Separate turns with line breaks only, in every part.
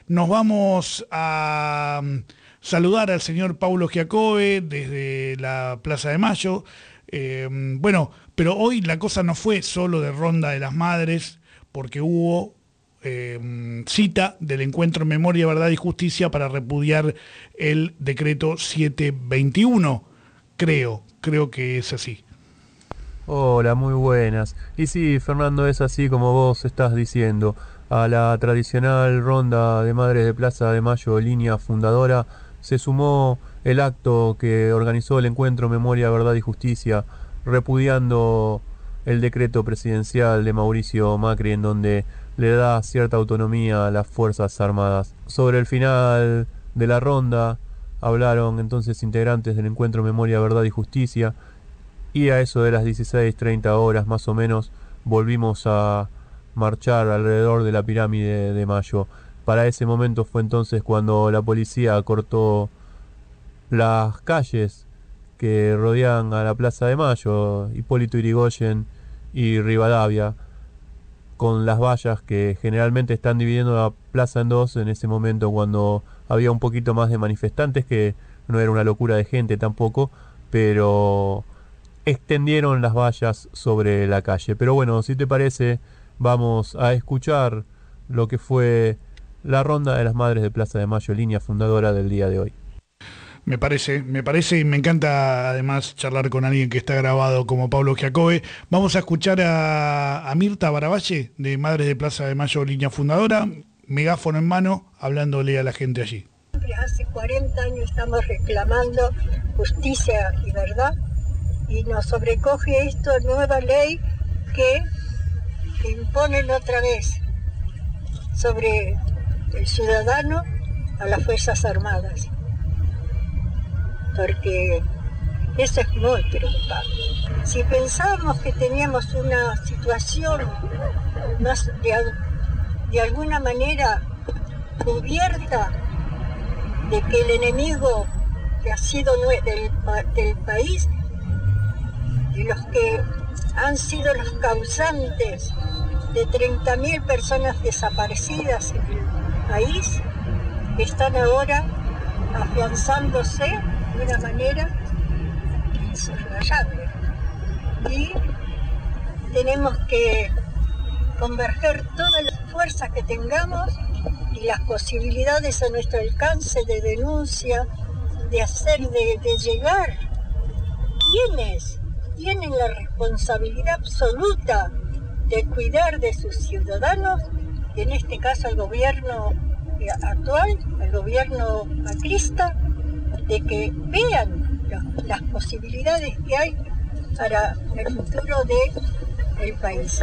nos vamos a saludar al señor Paulo Giacobbe desde la Plaza de Mayo. Bueno, pero hoy la cosa no fue solo de Ronda de las Madres, porque hubo cita del Encuentro en Memoria, Verdad y Justicia para repudiar el decreto 721. Creo que es así.
Hola, muy buenas. Y sí, Fernando, es así como vos estás diciendo. A la tradicional ronda de Madres de Plaza de Mayo, línea fundadora, se sumó el acto que organizó el Encuentro Memoria, Verdad y Justicia, repudiando el decreto presidencial de Mauricio Macri, en donde le da cierta autonomía a las Fuerzas Armadas. Sobre el final de la ronda hablaron entonces integrantes del Encuentro Memoria, Verdad y Justicia, y a eso de las 16:30 horas más o menos volvimos a marchar alrededor de la pirámide de Mayo. Para ese momento fue entonces cuando la policía cortó las calles que rodean a la Plaza de Mayo, Hipólito Yrigoyen y Rivadavia, con las vallas que generalmente están dividiendo la plaza en dos. En ese momento, cuando había un poquito más de manifestantes, que no era una locura de gente tampoco, pero extendieron las vallas sobre la calle. Pero bueno, si te parece, vamos a escuchar lo que fue la ronda de las Madres de Plaza de Mayo, línea fundadora del día de hoy.
Me parece y me encanta además charlar con alguien que está grabado como Paulo Giacobbe. Vamos a escuchar a Mirta Baravalle de Madres de Plaza de Mayo, línea fundadora, megáfono en mano, hablándole a la gente allí.
Hace 40 años estamos reclamando justicia y verdad, y nos sobrecoge esta nueva ley que imponen otra vez sobre el ciudadano a las Fuerzas Armadas, porque eso es muy preocupante. Si pensábamos que teníamos una situación más de alguna manera cubierta, de que el enemigo que ha sido del país y los que han sido los causantes de 30.000 personas desaparecidas en el país, están ahora afianzándose de una manera insoslayable. Y tenemos que converger todas las fuerzas que tengamos y las posibilidades a nuestro alcance de denuncia, de llegar. ¿Quiénes tienen la responsabilidad absoluta de cuidar de sus ciudadanos? En este caso el gobierno actual, el gobierno macrista, de que vean las posibilidades que hay para el futuro del país.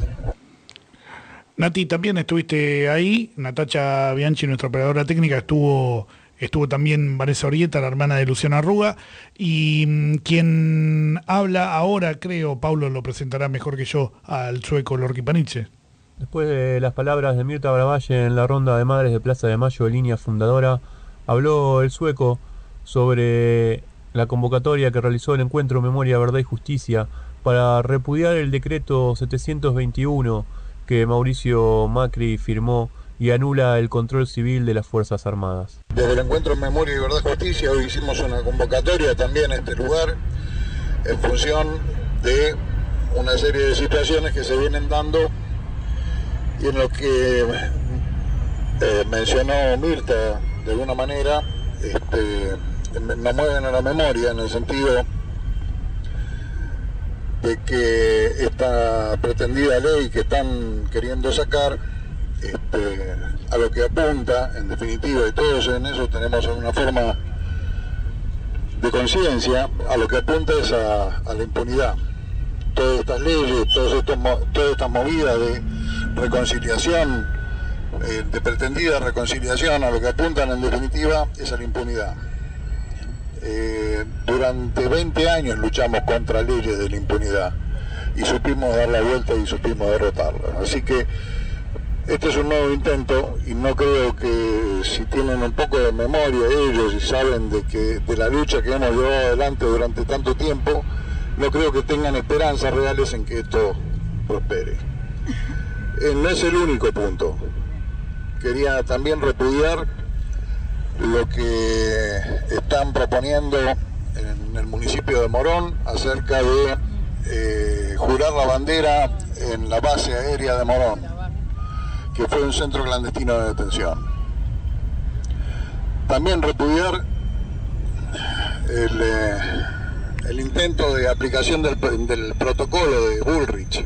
Nati, también estuviste ahí. Natacha Bianchi, nuestra operadora técnica, estuvo también Vanessa Orieta, la hermana de Luciana Arruga, y quien habla ahora, creo, Paulo lo presentará mejor que yo, al sueco Lorki Paniche.
Después de las palabras de Mirta Baravalle en la ronda de Madres de Plaza de Mayo, línea fundadora, habló el sueco sobre la convocatoria que realizó el Encuentro Memoria, Verdad y Justicia para repudiar el decreto 721 que Mauricio Macri firmó y anula el control civil de las Fuerzas Armadas.
Desde el Encuentro Memoria y Verdad y Justicia hoy hicimos una convocatoria también en este lugar en función de una serie de situaciones que se vienen dando y en lo que mencionó Mirta de alguna manera nos mueven a la memoria en el sentido de que esta pretendida ley que están queriendo sacar, a lo que apunta, en definitiva, y todos en eso tenemos una forma de conciencia, a lo que apunta es a la impunidad. Todas estas leyes, todas estas movidas de reconciliación, de pretendida reconciliación, a lo que apuntan en definitiva es a la impunidad. Durante 20 años luchamos contra leyes de la impunidad y supimos dar la vuelta y supimos derrotarlas. Así que este es un nuevo intento y no creo que, si tienen un poco de memoria ellos y saben de la lucha que hemos llevado adelante durante tanto tiempo, no creo que tengan esperanzas reales en que esto prospere. No es el único punto quería también repudiar lo que están proponiendo en el municipio de Morón acerca de jurar la bandera en la base aérea de Morón, que fue un centro clandestino de detención. También repudiar el intento de aplicación del protocolo de Bullrich,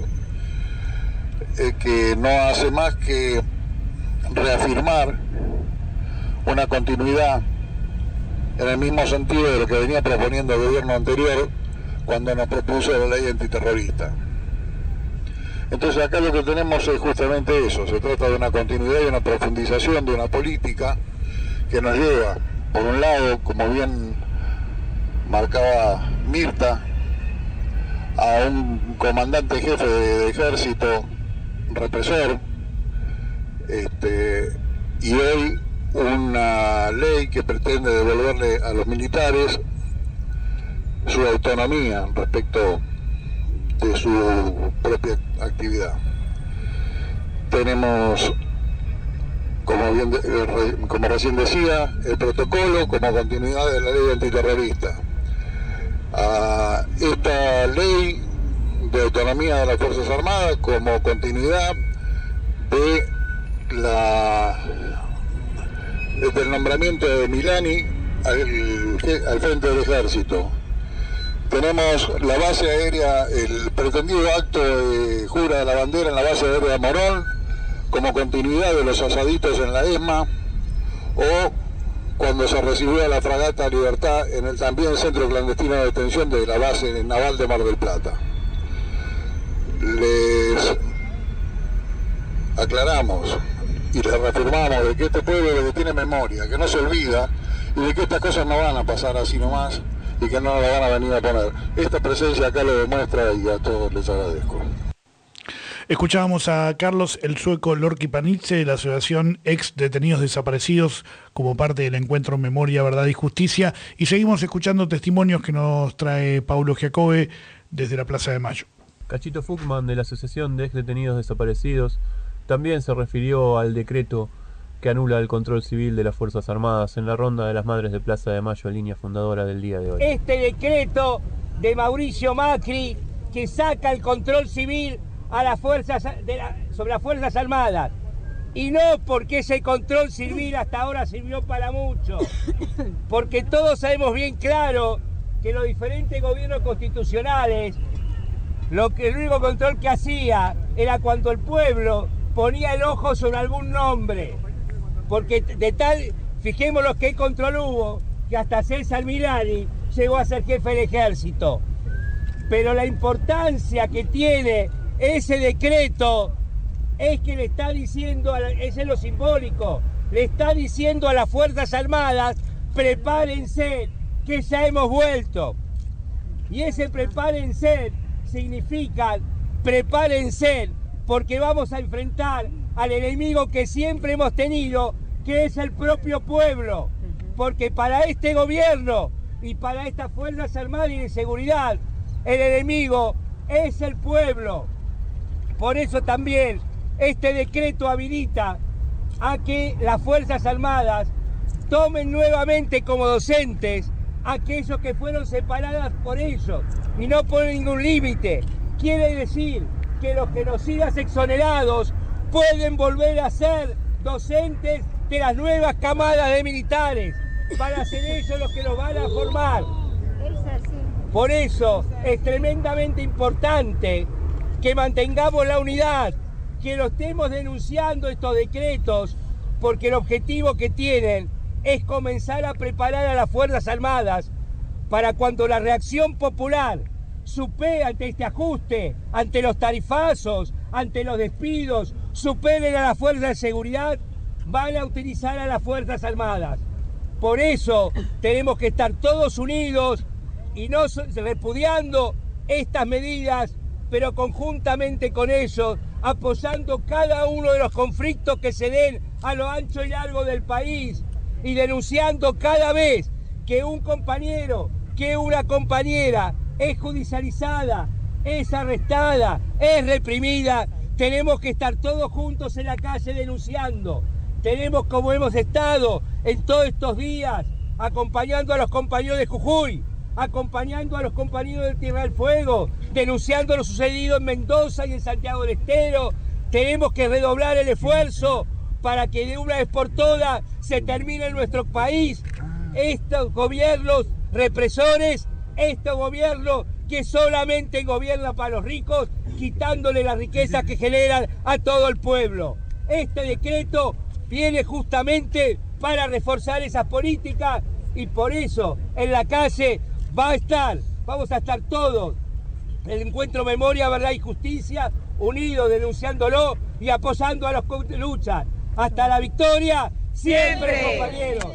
que no hace más que reafirmar una continuidad en el mismo sentido de lo que venía proponiendo el gobierno anterior cuando nos propuso la ley antiterrorista. Entonces acá lo que tenemos es justamente eso, se trata de una continuidad y una profundización de una política que nos lleva, por un lado, como bien marcaba Mirta, a un comandante jefe de ejército represor, y hoy una ley que pretende devolverle a los militares su autonomía respecto de su propia actividad. Tenemos, como recién decía, el protocolo como continuidad de la ley antiterrorista. Esta ley de autonomía de las Fuerzas Armadas como continuidad del nombramiento de Milani al frente del ejército. Tenemos la base aérea, el pretendido acto de jura de la bandera en la base aérea de Morón como continuidad de los asaditos en la ESMA, o cuando se recibió a la fragata Libertad en el también centro clandestino de detención de la base naval de Mar del Plata. Les aclaramos y les reafirmamos de que este pueblo es lo que tiene memoria, que no se olvida, y de que estas cosas no van a pasar así nomás y que no la van a venir a poner. Esta presencia acá lo demuestra y a todos les agradezco.
Escuchábamos a Carlos el Sueco Lorqui Panizze de la Asociación Ex Detenidos Desaparecidos como parte del encuentro Memoria, Verdad y Justicia, y seguimos escuchando testimonios que nos trae Paulo Giacobbe desde la Plaza de Mayo.
Cachito Fuchman de la Asociación de Ex Detenidos Desaparecidos también se refirió al decreto que anula el control civil de las Fuerzas Armadas en la ronda de las Madres de Plaza de Mayo, línea fundadora del día de hoy.
Este decreto de Mauricio Macri que saca el control civil a las fuerzas sobre las Fuerzas Armadas, y no porque ese control civil hasta ahora sirvió para mucho, porque todos sabemos bien claro que los diferentes gobiernos constitucionales el único control que hacía era cuando el pueblo ponía el ojo sobre algún nombre, porque fijémonos qué control hubo, que hasta César Milani llegó a ser jefe del ejército. Pero la importancia que tiene ese decreto es que le está diciendo, ese es lo simbólico, le está diciendo a las Fuerzas Armadas: prepárense, que ya hemos vuelto. Y ese prepárense significa prepárense porque vamos a enfrentar al enemigo que siempre hemos tenido, que es el propio pueblo. Porque para este gobierno y para estas Fuerzas Armadas y de seguridad, el enemigo es el pueblo. Por eso también este decreto habilita a que las Fuerzas Armadas tomen nuevamente como docentes a aquellos que fueron separadas por ellos y no por ningún límite. Quiere decir que los genocidas exonerados pueden volver a ser docentes de las nuevas camadas de militares, para ser ellos los que los van a formar. Por eso es tremendamente importante que mantengamos la unidad, que lo estemos denunciando estos decretos, porque el objetivo que tienen es comenzar a preparar a las Fuerzas Armadas para cuando la reacción popular supere ante este ajuste, ante los tarifazos, ante los despidos, superen a las fuerzas de seguridad, van a utilizar a las Fuerzas Armadas. Por eso tenemos que estar todos unidos y no repudiando estas medidas, pero conjuntamente con ellos, apoyando cada uno de los conflictos que se den a lo ancho y largo del país y denunciando cada vez que un compañero, que una compañera es judicializada, es arrestada, es reprimida. Tenemos que estar todos juntos en la calle denunciando. tenemos, como hemos estado en todos estos días, acompañando a los compañeros de Jujuy, acompañando a los compañeros de Tierra del Fuego, denunciando lo sucedido en Mendoza y en Santiago del Estero. Tenemos que redoblar el esfuerzo para que de una vez por todas se termine en nuestro país estos gobiernos represores, estos gobiernos que solamente gobiernan para los ricos, quitándole la riqueza que generan a todo el pueblo. Este decreto viene justamente para reforzar esas políticas y por eso en la calle vamos a estar todos, el Encuentro Memoria, Verdad y Justicia, unidos, denunciándolo y apoyando a los que luchan. Hasta la victoria, siempre, compañeros.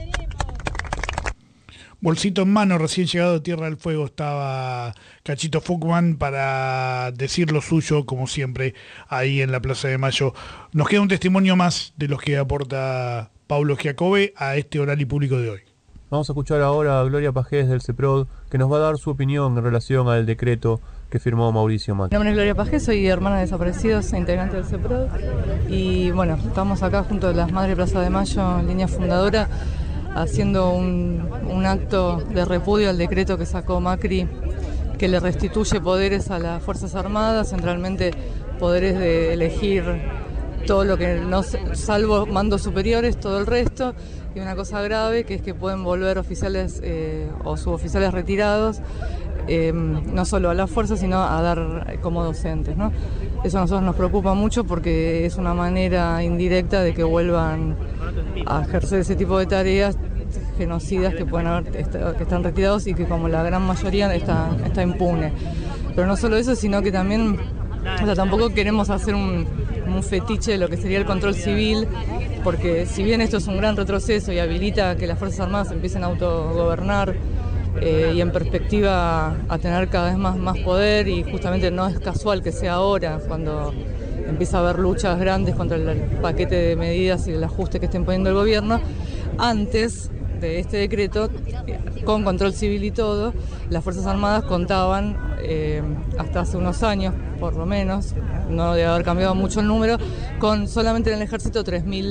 Bolsito en mano, recién llegado de Tierra del Fuego, estaba Cachito Fuckman para decir lo suyo, como siempre, ahí en la Plaza de Mayo. Nos queda un testimonio más de los que aporta Paulo Giacobbe a este Orali Público de hoy.
Vamos a escuchar ahora a Gloria Pajés del CEPROD, que nos va a dar su opinión en relación al decreto que firmó Mauricio Macri.
Mi nombre es Gloria Pajés, soy hermana de desaparecidos e integrante del CEPROD. Y bueno, estamos acá junto a las Madres de Plaza de Mayo, línea fundadora, haciendo un acto de repudio al decreto que sacó Macri, que le restituye poderes a las Fuerzas Armadas, centralmente poderes de elegir todo lo que no, salvo mandos superiores, todo el resto, y una cosa grave que es que pueden volver oficiales o suboficiales retirados, no solo a las fuerzas, sino a dar como docentes, ¿no? Eso a nosotros nos preocupa mucho porque es una manera indirecta de que vuelvan a ejercer ese tipo de tareas genocidas que pueden haber, que están retirados y que como la gran mayoría está impune. Pero no solo eso, sino que también, o sea, tampoco queremos hacer un fetiche de lo que sería el control civil, porque si bien esto es un gran retroceso y habilita que las Fuerzas Armadas empiecen a autogobernar y en perspectiva a tener cada vez más poder, y justamente no es casual que sea ahora, cuando empieza a haber luchas grandes contra el paquete de medidas y el ajuste que estén poniendo el gobierno, antes de este decreto, con control civil y todo, las Fuerzas Armadas contaban, hasta hace unos años por lo menos, no debe haber cambiado mucho el número, con solamente en el ejército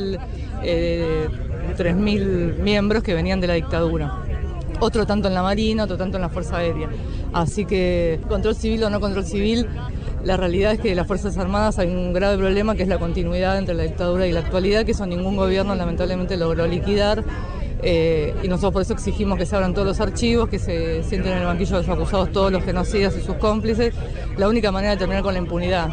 3.000 miembros que venían de la dictadura. Otro tanto en la Marina, otro tanto en la Fuerza Aérea. Así que, control civil o no control civil, la realidad es que en las Fuerzas Armadas hay un grave problema que es la continuidad entre la dictadura y la actualidad, que eso ningún gobierno lamentablemente logró liquidar. Y nosotros por eso exigimos que se abran todos los archivos, que se sienten en el banquillo de los acusados todos los genocidas y sus cómplices. La única manera de terminar con la impunidad.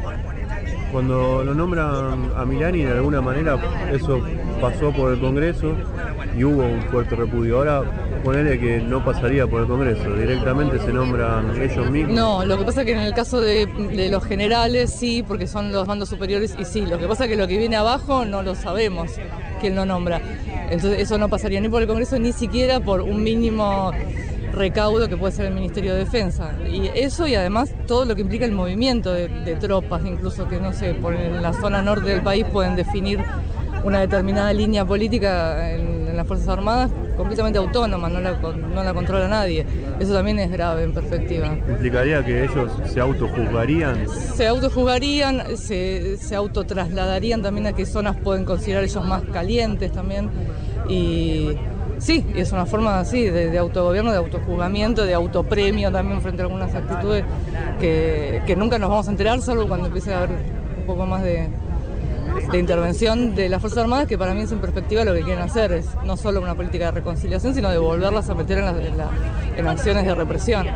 Cuando lo nombran a Milani, de alguna manera eso pasó por el Congreso y hubo un fuerte repudio. Ahora ponele que no pasaría por el Congreso, directamente se nombran ellos mismos.
No, lo que pasa es que en el caso de los generales sí, porque son los mandos superiores, y sí, lo que pasa es que lo que viene abajo no lo sabemos quién lo nombra. Entonces eso no pasaría ni por el Congreso, ni siquiera por un mínimo recaudo que puede ser el Ministerio de Defensa. Y eso, y además todo lo que implica el movimiento de tropas, incluso que no sé, en la zona norte del país pueden definir una determinada línea política en las Fuerzas Armadas completamente autónoma, no la controla nadie. Eso también es grave en perspectiva.
¿Implicaría que ellos se autojuzgarían?
Se autojuzgarían, se autotrasladarían también a qué zonas pueden considerar ellos más calientes también. Y sí, es una forma así de autogobierno, de autojuzgamiento, de autopremio también frente a algunas actitudes que nunca nos vamos a enterar, salvo cuando empiece a haber un poco más de intervención de las Fuerzas Armadas, que para mí es en perspectiva lo que quieren hacer, es no solo una política de reconciliación, sino de volverlas a meter en acciones de represión.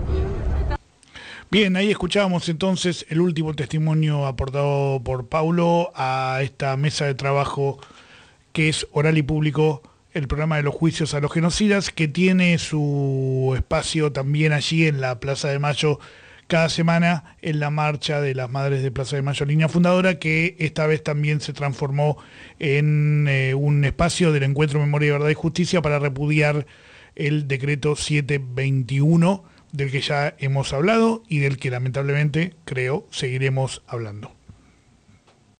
Bien, ahí escuchábamos entonces el último testimonio aportado por Paulo a esta mesa de trabajo que es Oral y Público, el programa de los juicios a los genocidas, que tiene su espacio también allí en la Plaza de Mayo cada semana en la marcha de las Madres de Plaza de Mayo, línea fundadora, que esta vez también se transformó en un espacio del Encuentro Memoria, Verdad y Justicia para repudiar el decreto 721, del que ya hemos hablado y del que lamentablemente, creo, seguiremos hablando.